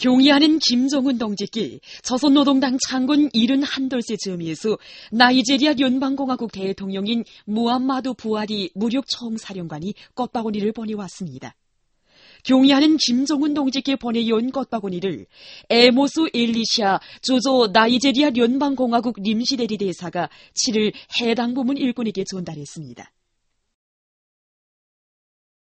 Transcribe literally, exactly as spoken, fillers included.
경의하는 김정은 동지께 조선노동당 창군 칠십일 즈음이에서 나이제리아 연방공화국 대통령인 무함마두 부하리 무력 총사령관이 꽃바구니를 보내왔습니다. 경의하는 김정은 동지께 보내온 꽃바구니를 에모스 엘리샤 조조 나이제리아 연방공화국臨時대리 대사가 칠일 해당 부문 일꾼에게 전달했습니다.